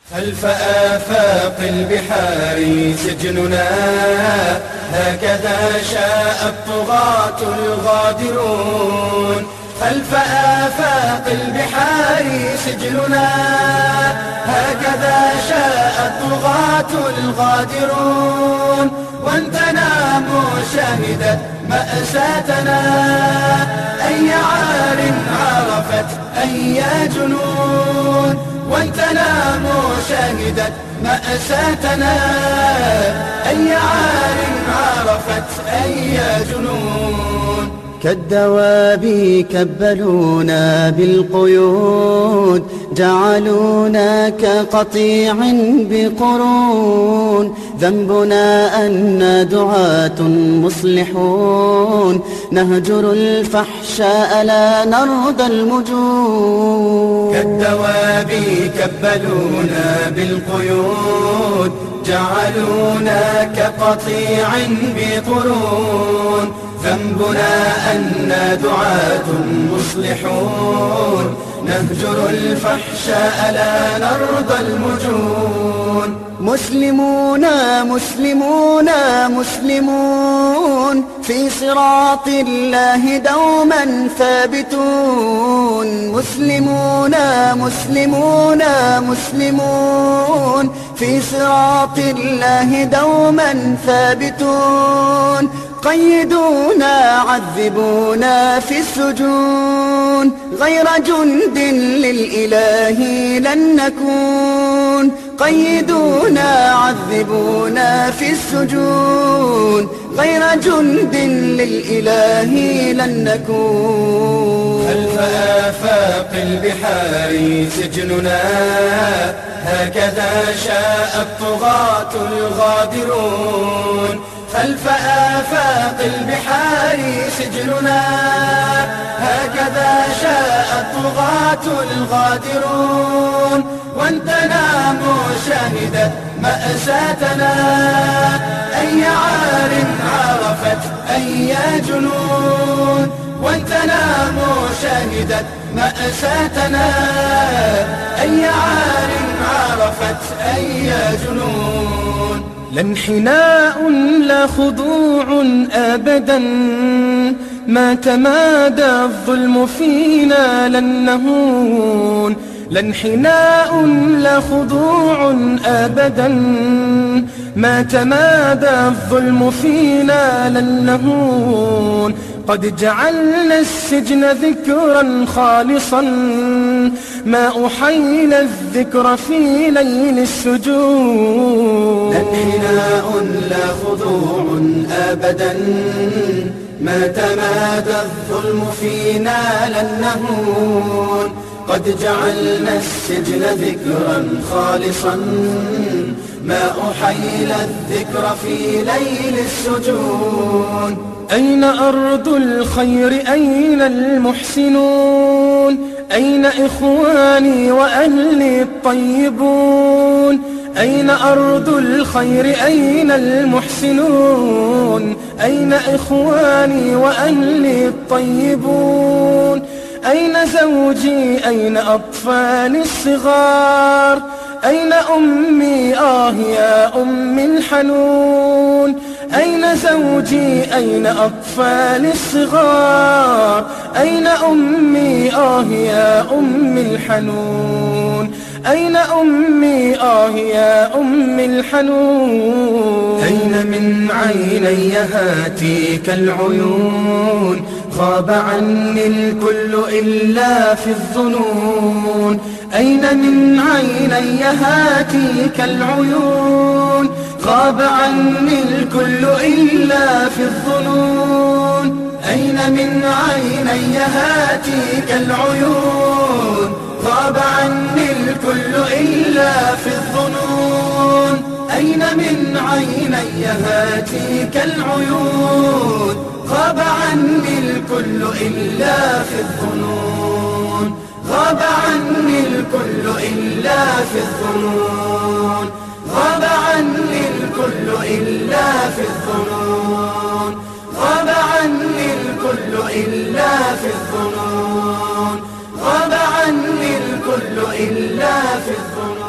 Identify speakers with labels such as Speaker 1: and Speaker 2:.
Speaker 1: خلف آفاق البحار سجننا، هكذا شاء الطغاة الغادرون. خلف آفاق البحار سجننا، هكذا شاء الطغاة الغادرون. وانتنام شهدت مأساتنا، أي عار عرفت أي جنون. وانتنام شهدت مأساتنا، أي عار عرفت أي جنون.
Speaker 2: كالدواب كبلونا بالقيود، جعلونا كقطيع بقرون. ذنبنا أننا دعاة مصلحون، نهجر الفحشاء لا نرضى المجون.
Speaker 1: كالدواب كبلونا بالقيود، جعلونا كقطيع بقرون. ذنبنا أننا دعاة مصلحون، نهجر الفحشاء لا نرضى المجون.
Speaker 2: مسلمون مسلمون مسلمون، في صراط الله دوما ثابتون. مسلمون مسلمون مسلمون، في صراط الله دوما ثابتون. قيدونا عذبونا في السجون، غير جند للإله لن نكون. قيدونا عذبونا في السجون، غير جند للإله لن نكون.
Speaker 1: خلف آفاق البحار سجننا، هكذا شاء الطغاة الغادرون. خلف آفاق البحار سجننا، هكذا شاء الطغاة الغادرون. وانتنام شهدت مأساتنا، أي عار عرفت أي جنون. وانتنام شهدت مأساتنا، أي عار عرفت أي جنون.
Speaker 3: لا انحناء لا خضوع أبدا، ما تمادى الظلم فينا لن نهون. لا انحناء لا خضوع أبدا، ما تمادى الظلم فينا لن نهون. قد جعلنا السجن ذكرا خالصا، ما أحينا الذكر في ليل السجون.
Speaker 1: لا انحناء لا خضوع أبدا، ما تمادى الظلم فينا لن نهون. قد جعلنا السجن ذكرا خالصا، ما أحينا الذكر في ليل السجون.
Speaker 3: أين أرض الخير أين المحسنون، أين إخواني وأهلي الطيبون. أين أرض الخير أين المحسنون، أين إخواني وأهلي الطيبون. أين زوجي أين أطفالي الصغار، أين أمي يا أمي الحنون. أين زوجي أين أطفالي الصغار، أين أمي يا أمي الحنون. أين أمي يا أمي الحنون.
Speaker 1: أين من عيني هاتيك العيون، غاب عني الكل إلا في الظنون. أين من عيني هاتيك العيون، غاب عني الكل إلا في الظنون. أين من عيني هاتيك العيون، غاب عني الكل إلا في الظنون. أين من عيني هاتيك العيون، غاب عني الكل إلا في الظنون. غاب عني الكل إلا في الظنون. غاب عني الكل إلا في الظنون. غاب عني الكل إلا في الظنون. غاب عني الكل إلا في الظنون.